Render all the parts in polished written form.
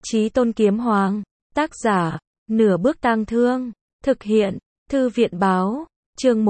Chí Tôn Kiếm Hoàng, tác giả, Nửa Bước Tang Thương, thực hiện, Thư viện Báo, chương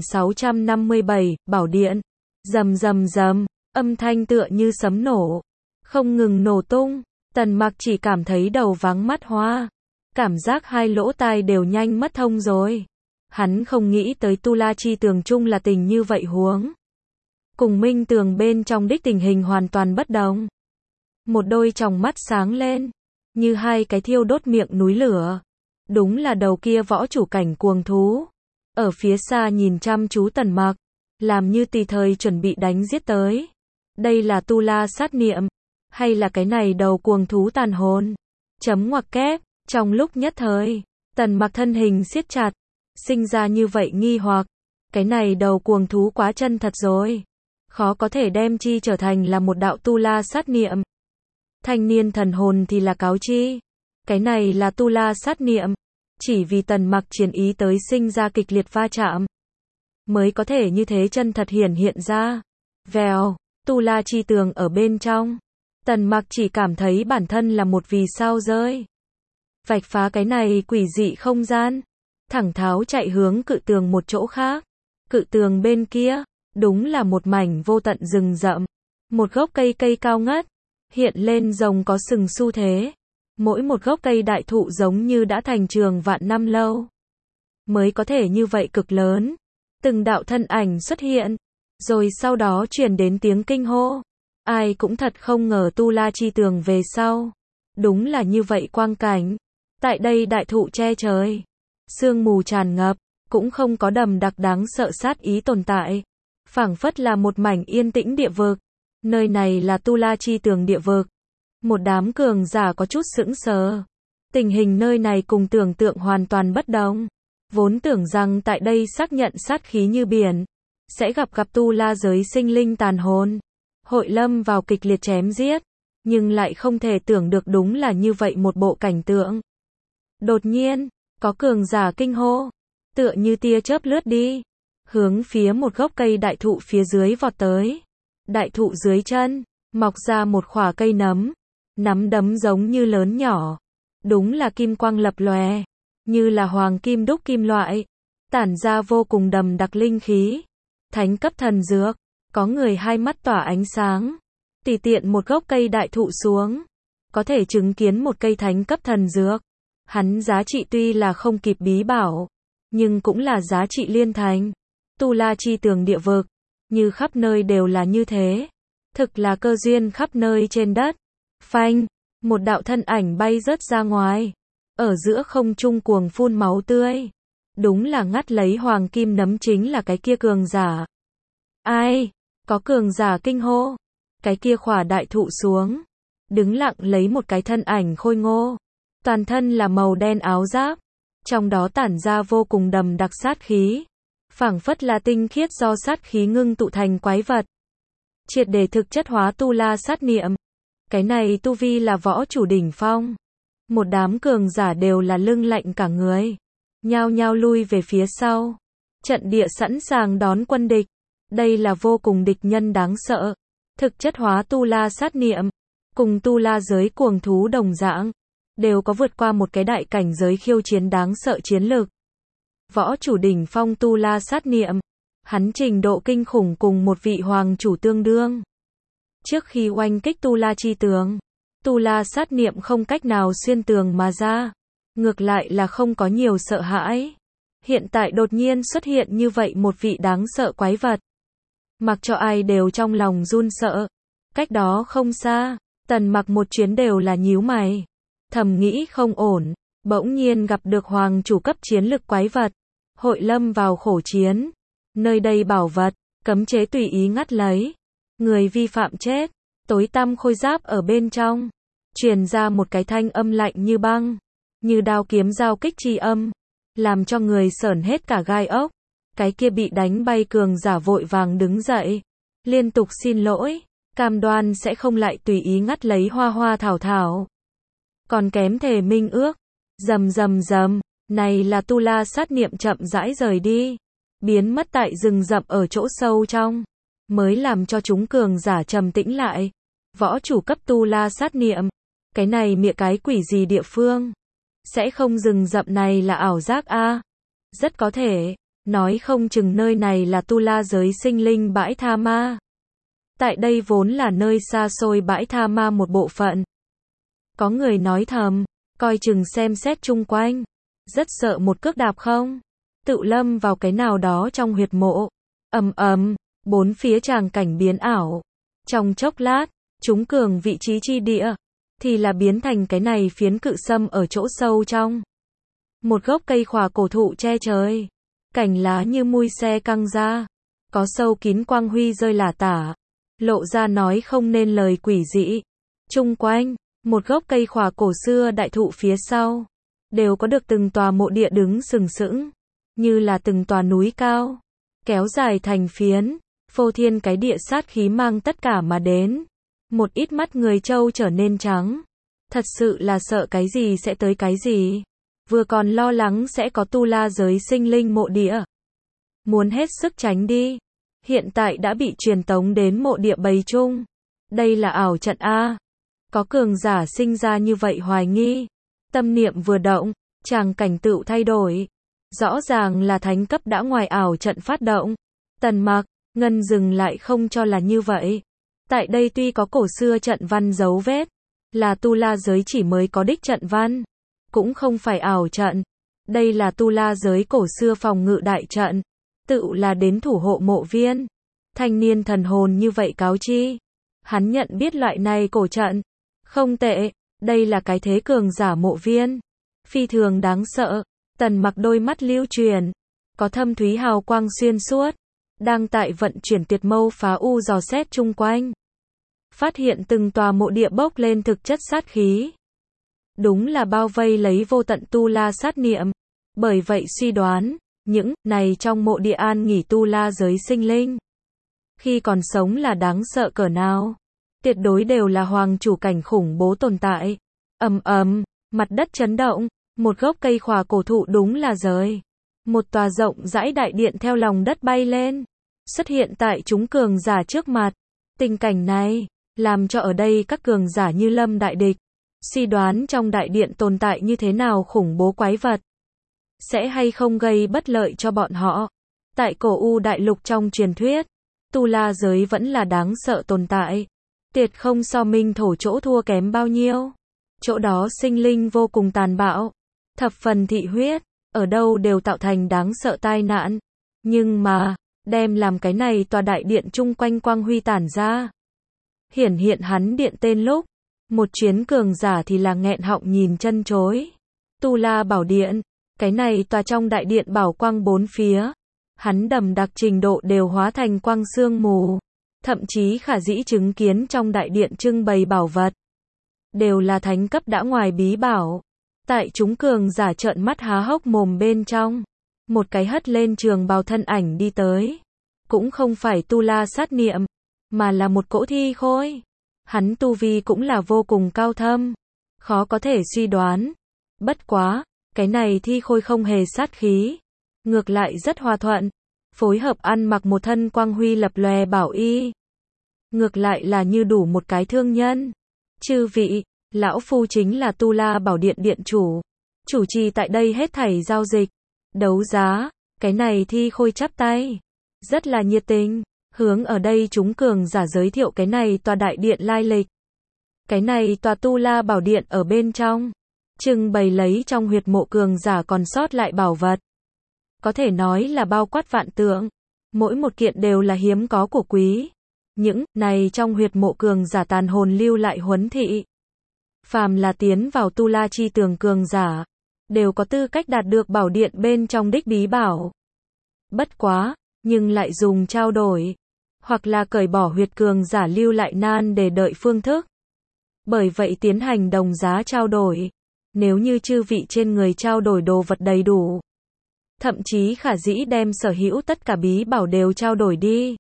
1657, Bảo Điện, rầm rầm rầm, âm thanh tựa như sấm nổ, không ngừng nổ tung, Tần Mặc chỉ cảm thấy đầu váng mắt hoa, cảm giác hai lỗ tai đều nhanh mất thông rồi. Hắn không nghĩ tới Tu La Chi Tường chung là tình như vậy huống. Cùng Minh Tường bên trong đích tình hình hoàn toàn bất đồng. Một đôi tròng mắt sáng lên, như hai cái thiêu đốt miệng núi lửa. Đúng là đầu kia võ chủ cảnh cuồng thú. Ở phía xa nhìn chăm chú Tần Mặc, làm như tùy thời chuẩn bị đánh giết tới. Đây là Tu La sát niệm, hay là cái này đầu cuồng thú tàn hồn? Chấm ngoặc kép, trong lúc nhất thời, Tần Mặc thân hình siết chặt, sinh ra như vậy nghi hoặc. Cái này đầu cuồng thú quá chân thật rồi. Khó có thể đem chi trở thành là một đạo Tu La sát niệm. Thanh niên thần hồn thì là cáo chi. Cái này là Tu La sát niệm. Chỉ vì Tần Mặc chiến ý tới sinh ra kịch liệt va chạm, mới có thể như thế chân thật hiện ra. Vèo, Tu La Chi Tường ở bên trong. Tần Mặc chỉ cảm thấy bản thân là một vì sao rơi. Vạch phá cái này quỷ dị không gian. Thẳng tháo chạy hướng cự tường một chỗ khác. Cự tường bên kia, đúng là một mảnh vô tận rừng rậm. Một gốc cây cao ngất, hiện lên rồng có sừng xu thế. Mỗi một gốc cây đại thụ giống như đã thành trường vạn năm lâu. Mới có thể như vậy cực lớn. Từng đạo thân ảnh xuất hiện. Rồi sau đó truyền đến tiếng kinh hô. Ai cũng thật không ngờ Tu La Chi Tường về sau. Đúng là như vậy quang cảnh. Tại đây đại thụ che trời. Sương mù tràn ngập. Cũng không có đầm đặc đáng sợ sát ý tồn tại. Phảng phất là một mảnh yên tĩnh địa vực. Nơi này là Tu La Chi Tường địa vực. Một đám cường giả có chút sững sờ. Tình hình nơi này cùng tưởng tượng hoàn toàn bất đồng. Vốn tưởng rằng tại đây xác nhận sát khí như biển. Sẽ gặp Tu La giới sinh linh tàn hồn. Hội lâm vào kịch liệt chém giết. Nhưng lại không thể tưởng được đúng là như vậy một bộ cảnh tượng. Đột nhiên, có cường giả kinh hô. Tựa như tia chớp lướt đi. Hướng phía một gốc cây đại thụ phía dưới vọt tới. Đại thụ dưới chân, mọc ra một khỏa cây nấm. Nắm đấm giống như lớn nhỏ. Đúng là kim quang lập lòe. Như là hoàng kim đúc kim loại. Tản ra vô cùng đầm đặc linh khí. Thánh cấp thần dược. Có người hai mắt tỏa ánh sáng. Tùy tiện một gốc cây đại thụ xuống. Có thể chứng kiến một cây thánh cấp thần dược. Hắn giá trị tuy là không kịp bí bảo. Nhưng cũng là giá trị liên thành. Tu La Chi Tường địa vực. Như khắp nơi đều là như thế. Thực là cơ duyên khắp nơi trên đất. Phanh, một đạo thân ảnh bay rớt ra ngoài. Ở giữa không trung cuồng phun máu tươi. Đúng là ngắt lấy hoàng kim nấm chính là cái kia cường giả. Ai? Có cường giả kinh hô. Cái kia khỏa đại thụ xuống. Đứng lặng lấy một cái thân ảnh khôi ngô. Toàn thân là màu đen áo giáp. Trong đó tản ra vô cùng đầm đặc sát khí. Phảng phất là tinh khiết do sát khí ngưng tụ thành quái vật. Triệt để thực chất hóa Tu La sát niệm. Cái này tu vi là võ chủ đỉnh phong. Một đám cường giả đều là lưng lạnh cả người. Nhao nhao lui về phía sau. Trận địa sẵn sàng đón quân địch. Đây là vô cùng địch nhân đáng sợ. Thực chất hóa Tu La sát niệm. Cùng Tu La giới cuồng thú đồng dạng. Đều có vượt qua một cái đại cảnh giới khiêu chiến đáng sợ chiến lược. Võ chủ đỉnh phong Tu La sát niệm. Hắn trình độ kinh khủng cùng một vị hoàng chủ tương đương. Trước khi oanh kích Tu La Chi Tường, Tu La sát niệm không cách nào xuyên tường mà ra. Ngược lại là không có nhiều sợ hãi. Hiện tại đột nhiên xuất hiện như vậy một vị đáng sợ quái vật. Mặc cho ai đều trong lòng run sợ. Cách đó không xa, Tần Mặc một chuyến đều là nhíu mày. Thầm nghĩ không ổn, bỗng nhiên gặp được hoàng chủ cấp chiến lực quái vật. Hội lâm vào khổ chiến. Nơi đây bảo vật, cấm chế tùy ý ngắt lấy. Người vi phạm chết. Tối tăm khôi giáp ở bên trong. Truyền ra một cái thanh âm lạnh như băng. Như đao kiếm giao kích chi âm. Làm cho người sởn hết cả gai ốc. Cái kia bị đánh bay cường giả vội vàng đứng dậy. Liên tục xin lỗi. Cam đoan sẽ không lại tùy ý ngắt lấy hoa hoa thảo thảo. Còn kém thề minh ước. Rầm rầm rầm. Này là Tu La sát niệm chậm rãi rời đi. Biến mất tại rừng rậm ở chỗ sâu trong. Mới làm cho chúng cường giả trầm tĩnh lại. Võ chủ cấp Tu La sát niệm. cái này mịa cái quỷ gì địa phương? Sẽ không rừng rậm này là ảo giác a? Rất có thể, nói không chừng nơi này là tu la giới sinh linh bãi tha ma. Tại đây vốn là nơi xa xôi bãi tha ma một bộ phận. Có người nói thầm, coi chừng xem xét chung quanh, rất sợ một cước đạp không tự lâm vào cái nào đó trong huyệt mộ. Bốn phía tràng cảnh biến ảo. Trong chốc lát, chúng cường vị trí chi địa, thì là biến thành cái này phiến cự sâm ở chỗ sâu trong. Một gốc cây khỏa cổ thụ che trời, cành lá như mui xe căng ra, có sâu kín quang huy rơi lả tả, lộ ra nói không nên lời quỷ dị. Chung quanh, một gốc cây khỏa cổ xưa đại thụ phía sau, đều có được từng tòa mộ địa đứng sừng sững, như là từng tòa núi cao, kéo dài thành phiến, phô thiên cái địa sát khí mang tất cả mà đến. Một ít mắt người trâu trở nên trắng. Thật sự là sợ cái gì sẽ tới cái gì. Vừa còn lo lắng sẽ có tu la giới sinh linh mộ địa. Muốn hết sức tránh đi. Hiện tại đã bị truyền tống đến mộ địa bầy chung. Đây là ảo trận A. Có cường giả sinh ra như vậy hoài nghi. Tâm niệm vừa động, tràng cảnh tựu thay đổi. Rõ ràng là thánh cấp đã ngoài ảo trận phát động. Tần Mặc, Ngân dừng lại không cho là như vậy. Tại đây tuy có cổ xưa trận văn dấu vết, là tu la giới chỉ mới có đích trận văn, cũng không phải ảo trận. Đây là tu la giới cổ xưa phòng ngự đại trận, tự là đến thủ hộ mộ viên. Thanh niên thần hồn như vậy cáo chi. Hắn nhận biết loại này cổ trận. Không tệ, đây là cái thế cường giả mộ viên. Phi thường đáng sợ. Tần Mặc đôi mắt lưu truyền, có thâm thúy hào quang xuyên suốt. Đang tại vận chuyển tuyệt mâu phá u dò xét chung quanh. Phát hiện từng tòa mộ địa bốc lên thực chất sát khí. Đúng là bao vây lấy vô tận tu la sát niệm. Bởi vậy suy đoán, những này trong mộ địa an nghỉ tu la giới sinh linh. Khi còn sống là đáng sợ cỡ nào. Tuyệt đối đều là hoàng chủ cảnh khủng bố tồn tại. Mặt đất chấn động. Một gốc cây khỏa cổ thụ đúng là rời. Một tòa rộng rãi đại điện theo lòng đất bay lên, xuất hiện tại chúng cường giả trước mặt. Tình cảnh này, làm cho ở đây các cường giả như lâm đại địch, suy đoán trong đại điện tồn tại như thế nào khủng bố quái vật. Sẽ hay không gây bất lợi cho bọn họ. Tại cổ u đại lục trong truyền thuyết, tu la giới vẫn là đáng sợ tồn tại. Tuyệt không so minh thổ chỗ thua kém bao nhiêu. Chỗ đó sinh linh vô cùng tàn bạo, thập phần thị huyết. Ở đâu đều tạo thành đáng sợ tai nạn. Nhưng mà, đem làm cái này tòa đại điện chung quanh quang huy tản ra. Hiển hiện hắn điện tên lúc. Một chuyến cường giả thì là nghẹn họng nhìn chân chối. Tu La Bảo Điện. Cái này tòa trong đại điện bảo quang bốn phía. Hắn đầm đặc trình độ đều hóa thành quang sương mù. Thậm chí khả dĩ chứng kiến trong đại điện trưng bày bảo vật. Đều là thánh cấp đã ngoài bí bảo. Tại chúng cường giả trợn mắt há hốc mồm bên trong. Một cái hất lên trường bào thân ảnh đi tới. Cũng không phải tu la sát niệm, mà là một cỗ thi khôi. Hắn tu vi cũng là vô cùng cao thâm. Khó có thể suy đoán. Bất quá, cái này thi khôi không hề sát khí. Ngược lại rất hòa thuận. Phối hợp ăn mặc một thân quang huy lập lòe bảo y. Ngược lại là như đủ một cái thương nhân. Chư vị, lão phu chính là Tu La Bảo Điện điện chủ. Chủ trì tại đây hết thảy giao dịch, đấu giá. Cái này thi khôi chắp tay. Rất là nhiệt tình. Hướng ở đây chúng cường giả giới thiệu cái này tòa đại điện lai lịch. Cái này tòa Tu La Bảo Điện ở bên trong. Trưng bày lấy trong huyệt mộ cường giả còn sót lại bảo vật. Có thể nói là bao quát vạn tượng. Mỗi một kiện đều là hiếm có của quý. Những này trong huyệt mộ cường giả tàn hồn lưu lại huấn thị. Phàm là tiến vào Tu La chi tường cường giả, đều có tư cách đạt được bảo điện bên trong đích bí bảo. Bất quá, nhưng lại dùng trao đổi, hoặc là cởi bỏ huyệt cường giả lưu lại nan để đợi phương thức. Bởi vậy tiến hành đồng giá trao đổi. Nếu như chư vị trên người trao đổi đồ vật đầy đủ, thậm chí khả dĩ đem sở hữu tất cả bí bảo đều trao đổi đi.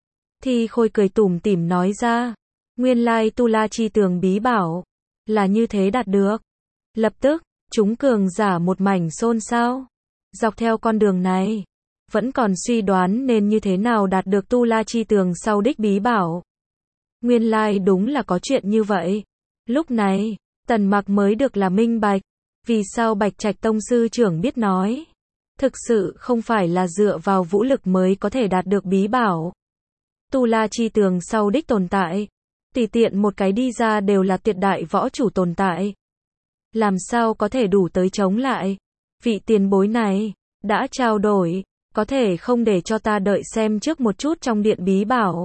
Thì khôi cười tủm tỉm nói ra, nguyên lai Tu La chi tường bí bảo là như thế đạt được. Lập tức, chúng cường giả một mảnh xôn xao. Dọc theo con đường này, vẫn còn suy đoán nên như thế nào đạt được Tu La chi tường sau đích bí bảo. Nguyên lai đúng là có chuyện như vậy. Lúc này, Tần Mặc mới được là minh bạch, vì sao Bạch Trạch Tông sư trưởng biết nói. Thực sự không phải là dựa vào vũ lực mới có thể đạt được bí bảo. Tu La Chi Tường sau đích tồn tại, tùy tiện một cái đi ra đều là tuyệt đại võ chủ tồn tại. Làm sao có thể đủ tới chống lại? Vị tiền bối này, đã trao đổi, có thể không để cho ta đợi xem trước một chút trong điện bí bảo.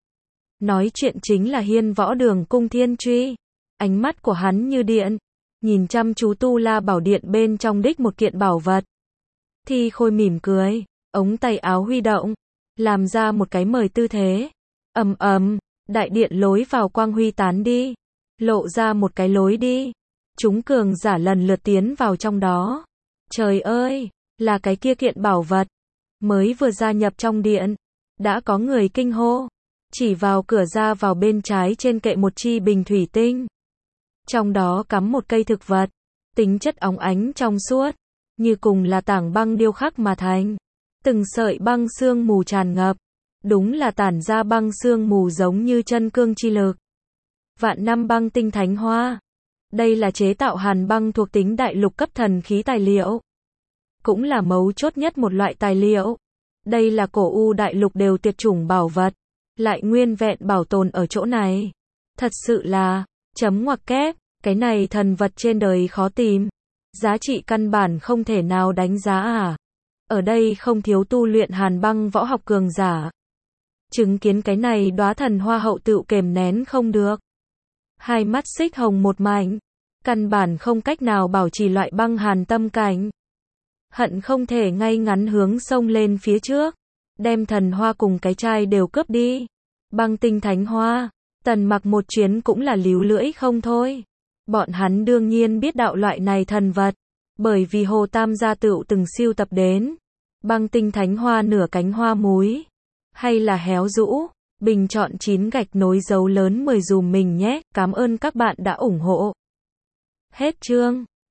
Nói chuyện chính là Hiên Võ Đường Cung Thiên Truy. Ánh mắt của hắn như điện, nhìn chăm chú Tu La Bảo Điện bên trong đích một kiện bảo vật. Thi Khôi mỉm cười, ống tay áo huy động, làm ra một cái mời tư thế. Ầm ầm, đại điện lối vào quang huy tán đi, lộ ra một cái lối đi. Chúng cường giả lần lượt tiến vào trong đó. Trời ơi, là cái kia kiện bảo vật. Mới vừa gia nhập trong điện, đã có người kinh hô. Chỉ vào cửa ra vào bên trái trên kệ một chi bình thủy tinh. Trong đó cắm một cây thực vật, tính chất óng ánh trong suốt, như cùng là tảng băng điêu khắc mà thành. Từng sợi băng sương mù tràn ngập, đúng là tản ra băng sương mù giống như chân cương chi lực. Vạn năm băng tinh thánh hoa. Đây là chế tạo hàn băng thuộc tính đại lục cấp thần khí tài liệu. Cũng là mấu chốt nhất một loại tài liệu. Đây là cổ u đại lục đều tuyệt chủng bảo vật, lại nguyên vẹn bảo tồn ở chỗ này. Thật sự là, chấm ngoặc kép, cái này thần vật trên đời khó tìm. Giá trị căn bản không thể nào đánh giá à. Ở đây không thiếu tu luyện hàn băng võ học cường giả. Chứng kiến cái này đóa thần hoa hậu tựu kềm nén không được. Hai mắt xích hồng một mảnh, căn bản không cách nào bảo trì loại băng hàn tâm cảnh. Hận không thể ngay ngắn hướng sông lên phía trước, đem thần hoa cùng cái chai đều cướp đi. Băng tinh thánh hoa, Tần Mặc một chuyến cũng là líu lưỡi không thôi. Bọn hắn đương nhiên biết đạo loại này thần vật, bởi vì Hồ Tam gia tựu từng siêu tập đến. Băng tinh thánh hoa nửa cánh hoa múi, hay là héo rũ, bình chọn 9 gạch nối dấu lớn 10 dùm mình nhé, cảm ơn các bạn đã ủng hộ. Hết chương.